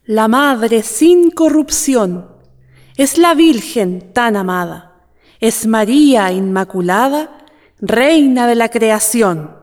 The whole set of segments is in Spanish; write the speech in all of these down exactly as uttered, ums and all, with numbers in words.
La Madre sin corrupción es la Virgen tan amada, es María Inmaculada, Reina de la creación.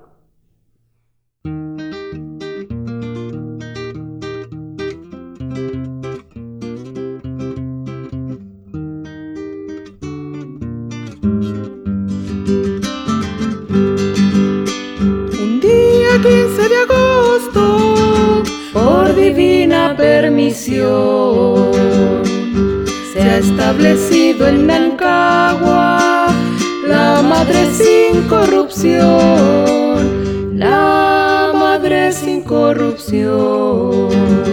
Un día quince de agosto, por divina permisión, se ha establecido en Nancagua la Madre sin corrupción, la Madre sin corrupción.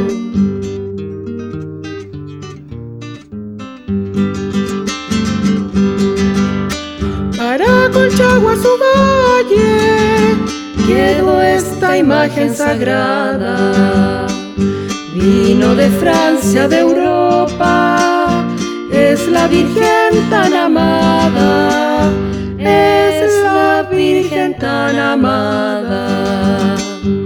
Para Colchagua su valle quedó esta imagen sagrada. Vino de Francia, de Europa, es la Virgen tan amada, es la Virgen tan amada.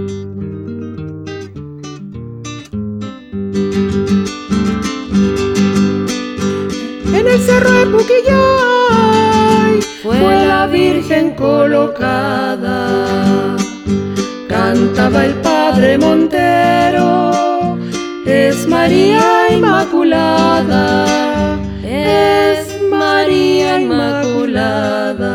En el cerro de Puquillay fue la Virgen colocada. Cantaba el Padre Montero, es María Inmaculada, es María Inmaculada.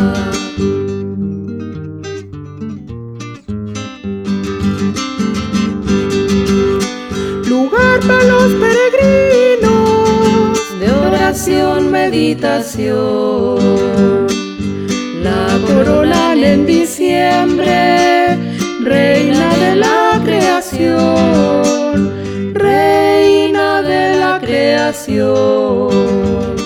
Lugar para los peregrinos de oración, meditación. La coronan en diciembre, Reina de la creación, Reina de la creación.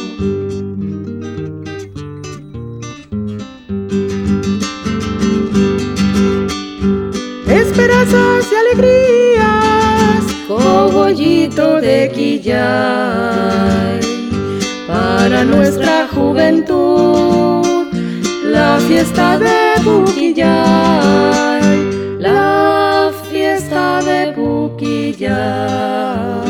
Esperanzas y alegrías, cogollito de quillay, para nuestra juventud, la fiesta de Puquillay, la fiesta de Puquillay.